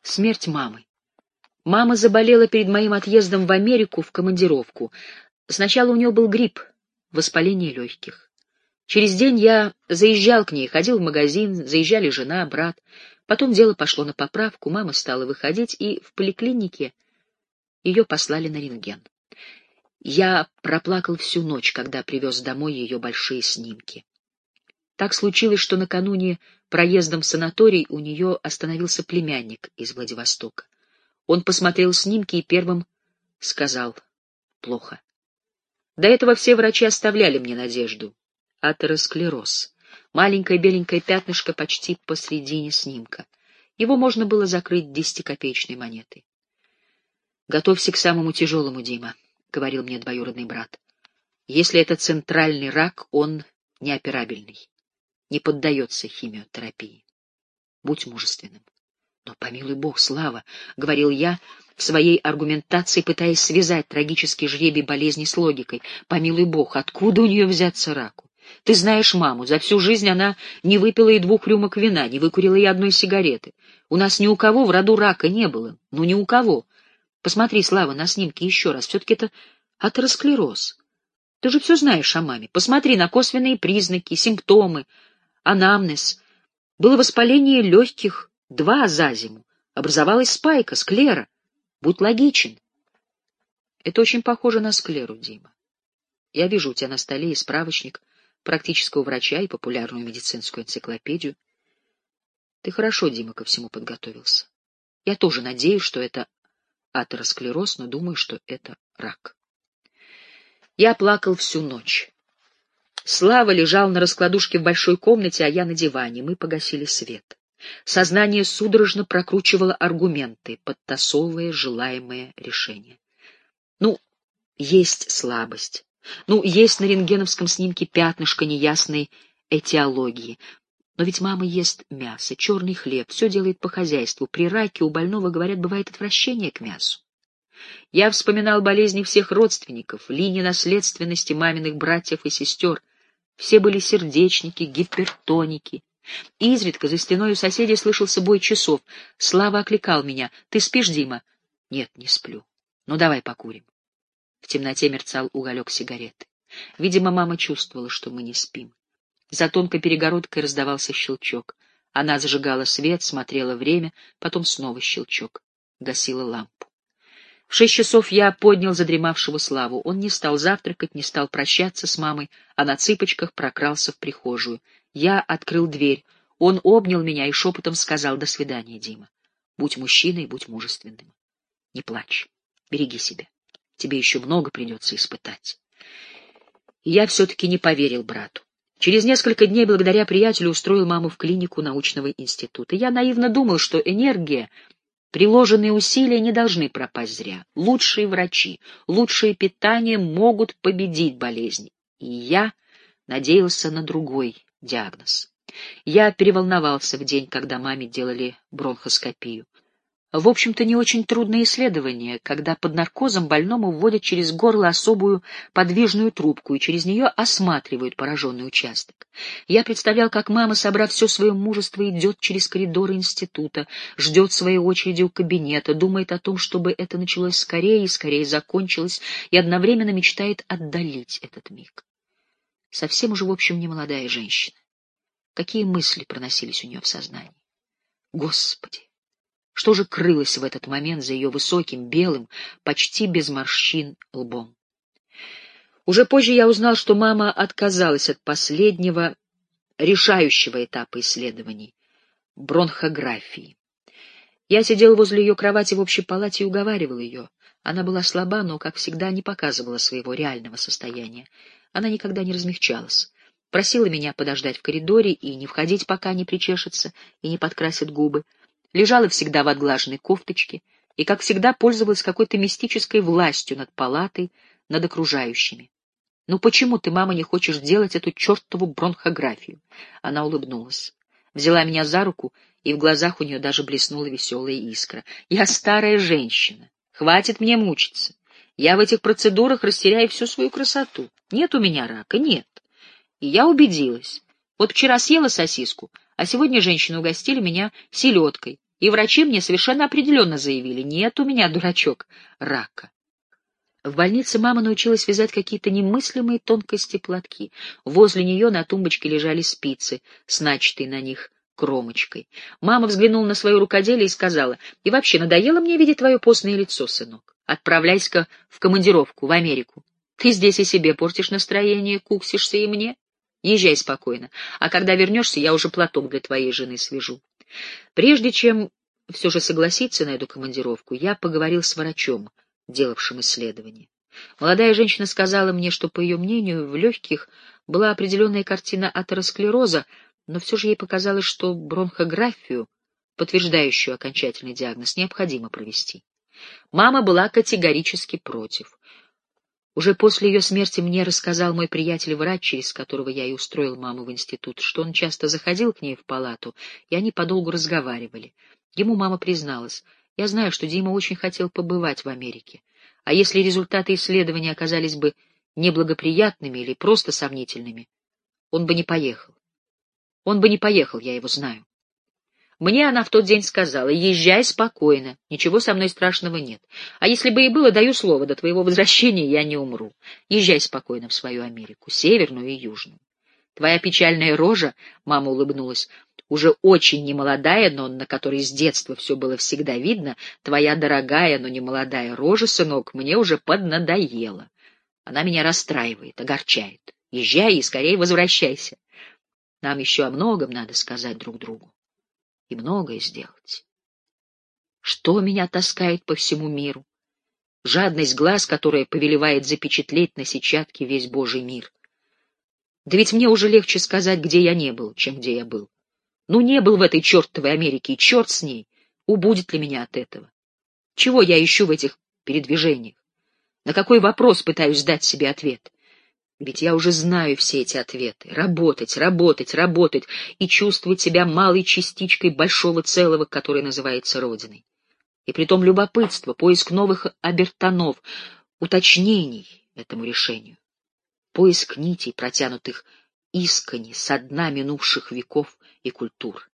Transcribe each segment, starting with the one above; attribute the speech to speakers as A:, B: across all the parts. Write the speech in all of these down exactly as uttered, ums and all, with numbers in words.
A: Смерть мамы. Мама заболела перед моим отъездом в Америку в командировку. Сначала у нее был грипп, воспаление легких. Через день я заезжал к ней, ходил в магазин, заезжали жена, брат. Потом дело пошло на поправку, мама стала выходить, и в поликлинике ее послали на рентген. Я проплакал всю ночь, когда привез домой ее большие снимки. Так случилось, что накануне проездом в санаторий у нее остановился племянник из Владивостока. Он посмотрел снимки и первым сказал: плохо. До этого все врачи оставляли мне надежду. Атеросклероз. Маленькое беленькое пятнышко почти посредине снимка. Его можно было закрыть десятикопеечной монетой. «Готовься к самому тяжелому, Дима», — говорил мне двоюродный брат. «Если это центральный рак, он неоперабельный, не поддается химиотерапии. Будь мужественным». «Но помилуй Бог, Слава», — говорил я в своей аргументации, пытаясь связать трагический жребий болезни с логикой. «Помилуй Бог, откуда у нее взяться раку? Ты знаешь маму, за всю жизнь она не выпила и двух рюмок вина, не выкурила и одной сигареты. У нас ни у кого в роду рака не было, ну ни у кого. Посмотри, Слава, на снимке еще раз, все-таки это атеросклероз. Ты же все знаешь о маме. Посмотри на косвенные признаки, симптомы, анамнез. Было воспаление легких два за зиму, образовалась спайка, склера. Будь логичен». Это очень похоже на склеру, Дима. Я вижу у тебя на столе и справочник практического врача, и популярную медицинскую энциклопедию. Ты хорошо, Дима, ко всему подготовился. Я тоже надеюсь, что это атеросклероз, но думаю, что это рак. Я плакал всю ночь. Слава лежал на раскладушке в большой комнате, а я на диване. Мы погасили свет. Сознание судорожно прокручивало аргументы, подтасовывая желаемое решение. Ну, есть слабость. Ну, есть на рентгеновском снимке пятнышко неясной этиологии. Но ведь мама ест мясо, черный хлеб, все делает по хозяйству. При раке у больного, говорят, бывает отвращение к мясу. Я вспоминал болезни всех родственников, линии наследственности маминых братьев и сестер. Все были сердечники, гипертоники. Изредка за стеной у соседей слышался бой часов. Слава окликал меня: «Ты спишь, Дима?» «Нет, не сплю. Ну, давай покурим». В темноте мерцал уголек сигареты. Видимо, мама чувствовала, что мы не спим. За тонкой перегородкой раздавался щелчок. Она зажигала свет, смотрела время, потом снова щелчок. Гасила лампу. В шесть часов я поднял задремавшего Славу. Он не стал завтракать, не стал прощаться с мамой, а на цыпочках прокрался в прихожую. Я открыл дверь. Он обнял меня и шепотом сказал: «До свидания, Дима. Будь мужчиной, будь мужественным. Не плачь. Береги себя. Тебе еще много придется испытать». И я все-таки не поверил брату. Через несколько дней, благодаря приятелю, устроил маму в клинику научного института. Я наивно думал, что энергия, приложенные усилия не должны пропасть зря. Лучшие врачи, лучшее питание могут победить болезнь. И я надеялся на другой диагноз. Я переволновался в день, когда маме делали бронхоскопию. В общем-то, не очень трудное исследование, когда под наркозом больному вводят через горло особую подвижную трубку и через нее осматривают пораженный участок. Я представлял, как мама, собрав все свое мужество, идет через коридоры института, ждет своей очереди у кабинета, думает о том, чтобы это началось скорее и скорее закончилось, и одновременно мечтает отдалить этот миг. Совсем уже, в общем, не молодая женщина. Какие мысли проносились у нее в сознании? Господи! Что же крылось в этот момент за ее высоким, белым, почти без морщин лбом? Уже позже я узнал, что мама отказалась от последнего, решающего этапа исследований — бронхографии. Я сидел возле ее кровати в общей палате и уговаривал ее. Она была слаба, но, как всегда, не показывала своего реального состояния. Она никогда не размягчалась. Просила меня подождать в коридоре и не входить, пока не причешется и не подкрасит губы. Лежала всегда в отглаженной кофточке и, как всегда, пользовалась какой-то мистической властью над палатой, над окружающими. «Ну почему ты, мама, не хочешь делать эту чертову бронхографию?» Она улыбнулась, взяла меня за руку, и в глазах у нее даже блеснула веселая искра. «Я старая женщина. Хватит мне мучиться. Я в этих процедурах растеряю всю свою красоту. Нет у меня рака, нет. И я убедилась. Вот вчера съела сосиску, а сегодня женщины угостили меня селедкой. И врачи мне совершенно определенно заявили: нет у меня, дурачок, рака. В больнице мама научилась вязать какие-то немыслимые тонкости платки. Возле нее на тумбочке лежали спицы с начатой на них кромочкой. Мама взглянула на свое рукоделие и сказала: «И вообще, надоело мне видеть твое постное лицо, сынок. Отправляйся-ка в командировку, в Америку. Ты здесь и себе портишь настроение, куксишься и мне. Езжай спокойно, а когда вернешься, я уже платок для твоей жены свяжу». Прежде чем все же согласиться на эту командировку, я поговорил с врачом, делавшим исследование. Молодая женщина сказала мне, что, по ее мнению, в легких была определенная картина атеросклероза, но все же ей показалось, что бронхографию, подтверждающую окончательный диагноз, необходимо провести. Мама была категорически против. Уже после ее смерти мне рассказал мой приятель-врач, через которого я и устроил маму в институт, что он часто заходил к ней в палату, и они подолгу разговаривали. Ему мама призналась: «Я знаю, что Дима очень хотел побывать в Америке, а если результаты исследования оказались бы неблагоприятными или просто сомнительными, он бы не поехал. Он бы не поехал, я его знаю». Мне она в тот день сказала: «Езжай спокойно, ничего со мной страшного нет. А если бы и было, даю слово, до твоего возвращения я не умру. Езжай спокойно в свою Америку, северную и южную. Твоя печальная рожа», — мама улыбнулась, — «уже очень немолодая, но на которой с детства все было всегда видно, твоя дорогая, но не молодая рожа, сынок, мне уже поднадоела. Она меня расстраивает, огорчает. Езжай и скорее возвращайся. Нам еще о многом надо сказать друг другу и многое сделать. Что меня таскает по всему миру? Жадность глаз, которая повелевает запечатлеть на сетчатке весь Божий мир. Да ведь мне уже легче сказать, где я не был, чем где я был. Ну, не был в этой чертовой Америке, и черт с ней. Убудет ли меня от этого? Чего я ищу в этих передвижениях? На какой вопрос пытаюсь дать себе ответ? Ведь я уже знаю все эти ответы. Работать, работать, работать и чувствовать себя малой частичкой большого целого, которое называется Родиной. И притом любопытство, поиск новых обертонов, уточнений этому решению. Поиск нитей, протянутых искренне со дна минувших веков и культур.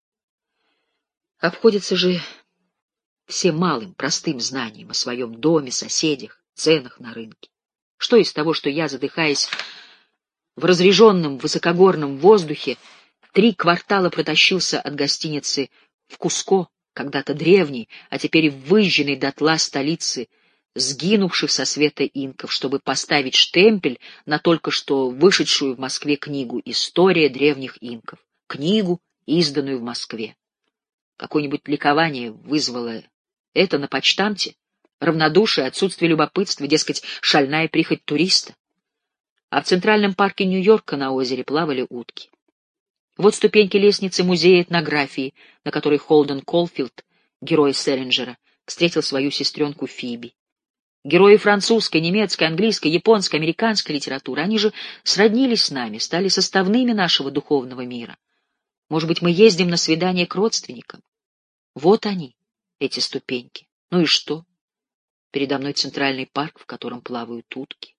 A: Обходятся же все малым, простым знанием о своем доме, соседях, ценах на рынке. Что из того, что я, задыхаясь в разреженном высокогорном воздухе, три квартала протащился от гостиницы в Куско, когда-то древней, а теперь выжженной дотла столицы, сгинувших со света инков, чтобы поставить штемпель на только что вышедшую в Москве книгу «История древних инков», книгу, изданную в Москве. Какое-нибудь ликование вызвало это на почтамте? Равнодушие, отсутствие любопытства, дескать, шальная прихоть туриста. А в Центральном парке Нью-Йорка на озере плавали утки. Вот ступеньки лестницы музея этнографии, на которой Холден Колфилд, герой Селлинджера, встретил свою сестренку Фиби. Герои французской, немецкой, английской, японской, американской литературы, они же сроднились с нами, стали составными нашего духовного мира. Может быть, мы ездим на свидание к родственникам? Вот они, эти ступеньки. Ну и что? Передо мной Центральный парк, в котором плавают утки.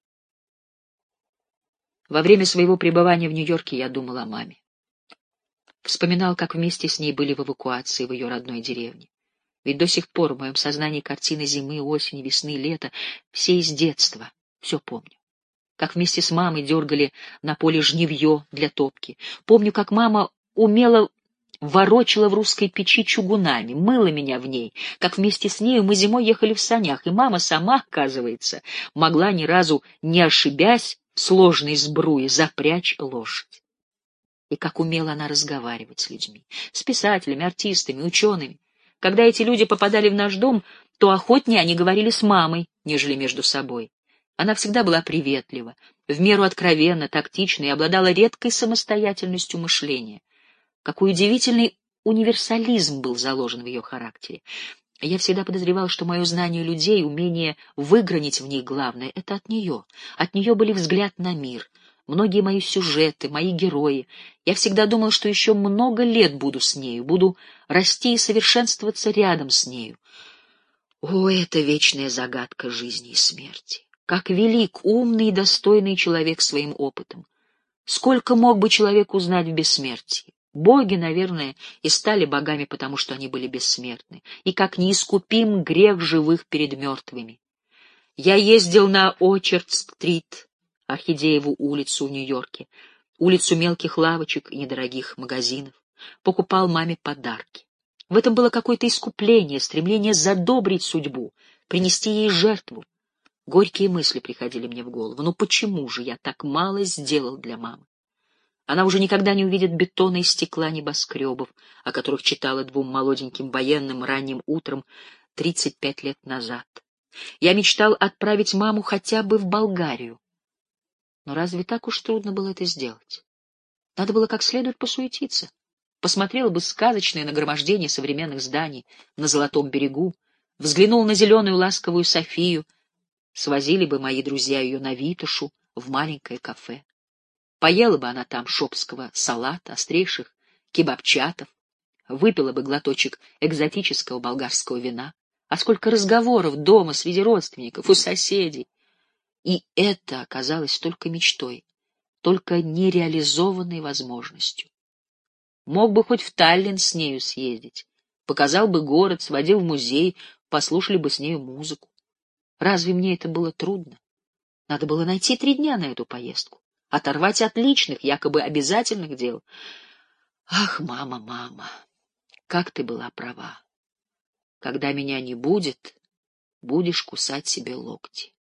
A: Во время своего пребывания в Нью-Йорке я думал о маме. Вспоминал, как вместе с ней были в эвакуации в ее родной деревне. Ведь до сих пор в моем сознании картины зимы, осени, весны, лета, все из детства, все помню. Как вместе с мамой дергали на поле жнивье для топки. Помню, как мама умело ворочала в русской печи чугунами, мыла меня в ней, как вместе с нею мы зимой ехали в санях, и мама сама, оказывается, могла ни разу не ошибясь в сложной сбруе запрячь лошадь. И как умела она разговаривать с людьми, с писателями, артистами, учеными. Когда эти люди попадали в наш дом, то охотнее они говорили с мамой, нежели между собой. Она всегда была приветлива, в меру откровенна, тактична и обладала редкой самостоятельностью мышления. Какой удивительный универсализм был заложен в ее характере. Я всегда подозревал, что мое знание людей, умение выгранить в них главное — это от нее. От нее были взгляд на мир, многие мои сюжеты, мои герои. Я всегда думал, что еще много лет буду с нею, буду расти и совершенствоваться рядом с нею. О, это вечная загадка жизни и смерти! Как велик, умный и достойный человек своим опытом! Сколько мог бы человек узнать в бессмертии? Боги, наверное, и стали богами, потому что они были бессмертны, и как неискупим грех живых перед мертвыми. Я ездил на Очерд-стрит, Орхидееву улицу в Нью-Йорке, улицу мелких лавочек и недорогих магазинов, покупал маме подарки. В этом было какое-то искупление, стремление задобрить судьбу, принести ей жертву. Горькие мысли приходили мне в голову. Ну почему же я так мало сделал для мамы? Она уже никогда не увидит бетона и стекла небоскребов, о которых читала двум молоденьким военным ранним утром тридцать пять лет назад. Я мечтал отправить маму хотя бы в Болгарию. Но разве так уж трудно было это сделать? Надо было как следует посуетиться. Посмотрел бы сказочное нагромождение современных зданий на Золотом берегу, взглянул на зеленую ласковую Софию, свозили бы мои друзья ее на Витошу в маленькое кафе. Поела бы она там шопского салата, острейших кебабчатов, выпила бы глоточек экзотического болгарского вина. А сколько разговоров дома среди родственников, у соседей. И это оказалось только мечтой, только нереализованной возможностью. Мог бы хоть в Таллин с нею съездить, показал бы город, сводил в музей, послушали бы с нею музыку. Разве мне это было трудно? Надо было найти три дня на эту поездку, оторвать от личных, якобы обязательных дел. Ах, мама, мама, как ты была права. Когда меня не будет, будешь кусать себе локти.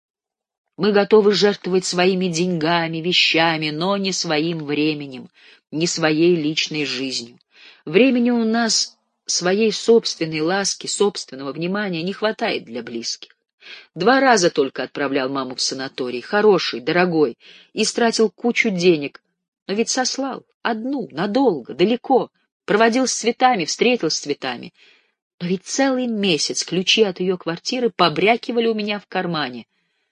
A: Мы готовы жертвовать своими деньгами, вещами, но не своим временем, не своей личной жизнью. Времени у нас своей собственной ласки, собственного внимания не хватает для близких. Два раза только отправлял маму в санаторий, хороший, дорогой, и стратил кучу денег, но ведь сослал одну, надолго, далеко, проводил с цветами, встретил с цветами. Но ведь целый месяц ключи от ее квартиры побрякивали у меня в кармане.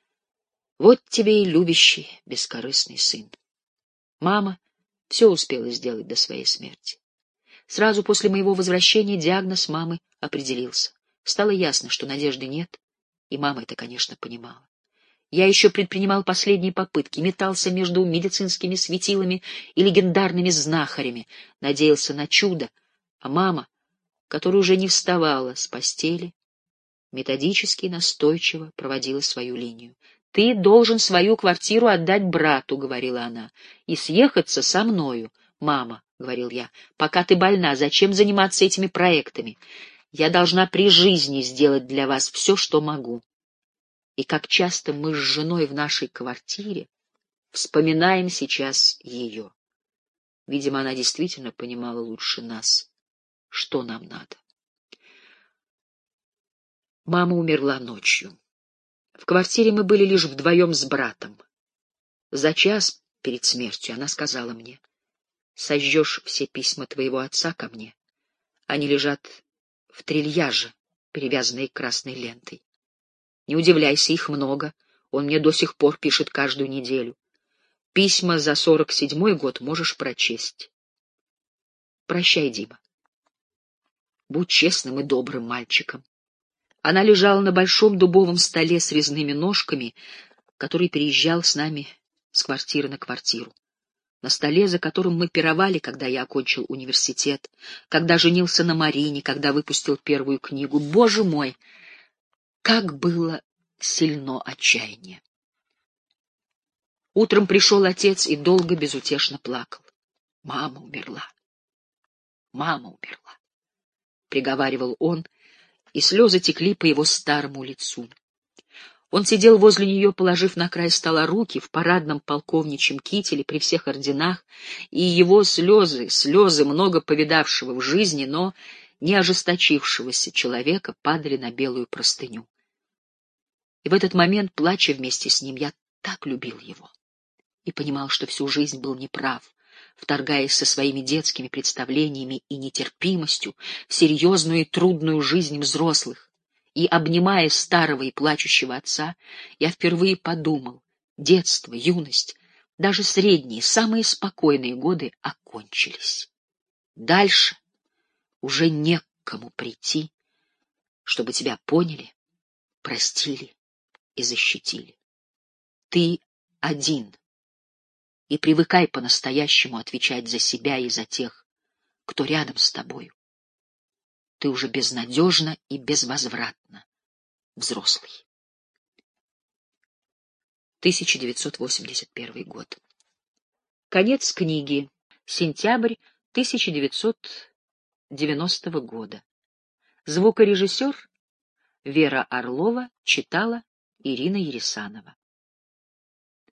A: Вот тебе и любящий, бескорыстный сын. Мама все успела сделать до своей смерти. Сразу после моего возвращения диагноз мамы определился. Стало ясно, что надежды нет, и мама это, конечно, понимала. Я еще предпринимал последние попытки, метался между медицинскими светилами и легендарными знахарями, надеялся на чудо, а мама, которая уже не вставала с постели, методически и настойчиво проводила свою линию. «Ты должен свою квартиру отдать брату», — говорила она, — «и съехаться со мною». «Мама», — говорил я, — «пока ты больна, зачем заниматься этими проектами? Я должна при жизни сделать для вас все, что могу». И как часто мы с женой в нашей квартире вспоминаем сейчас ее. Видимо, она действительно понимала лучше нас, что нам надо. Мама умерла ночью. В квартире мы были лишь вдвоем с братом. За час перед смертью она сказала мне: «Сожжешь все письма твоего отца ко мне. Они лежат в трильяже, перевязанные красной лентой. Не удивляйся, их много, он мне до сих пор пишет каждую неделю. Письма за сорок седьмой год можешь прочесть. Прощай, Дима. Будь честным и добрым мальчиком». Она лежала на большом дубовом столе с резными ножками, который переезжал с нами с квартиры на квартиру. На столе, за которым мы пировали, когда я окончил университет, когда женился на Марине, когда выпустил первую книгу. Боже мой, как было сильно отчаяние! Утром пришел отец и долго безутешно плакал. «Мама умерла! Мама умерла!» — приговаривал он, и слезы текли по его старому лицу. Он сидел возле нее, положив на край стола руки в парадном полковничьем кителе при всех орденах, и его слезы, слезы много повидавшего в жизни, но не ожесточившегося человека, падали на белую простыню. И в этот момент, плача вместе с ним, я так любил его и понимал, что всю жизнь был неправ, вторгаясь со своими детскими представлениями и нетерпимостью в серьезную и трудную жизнь взрослых. И, обнимая старого и плачущего отца, я впервые подумал: детство, юность, даже средние, самые спокойные годы окончились. Дальше уже не к кому прийти, чтобы тебя поняли, простили и защитили. Ты один. И привыкай по-настоящему отвечать за себя и за тех, кто рядом с тобою. Ты уже безнадежно и безвозвратно взрослый. тысяча девятьсот восемьдесят первый год. Конец книги. Сентябрь тысяча девятьсот девяностого года. Звукорежиссер Вера Орлова читала Ирина Ересанова.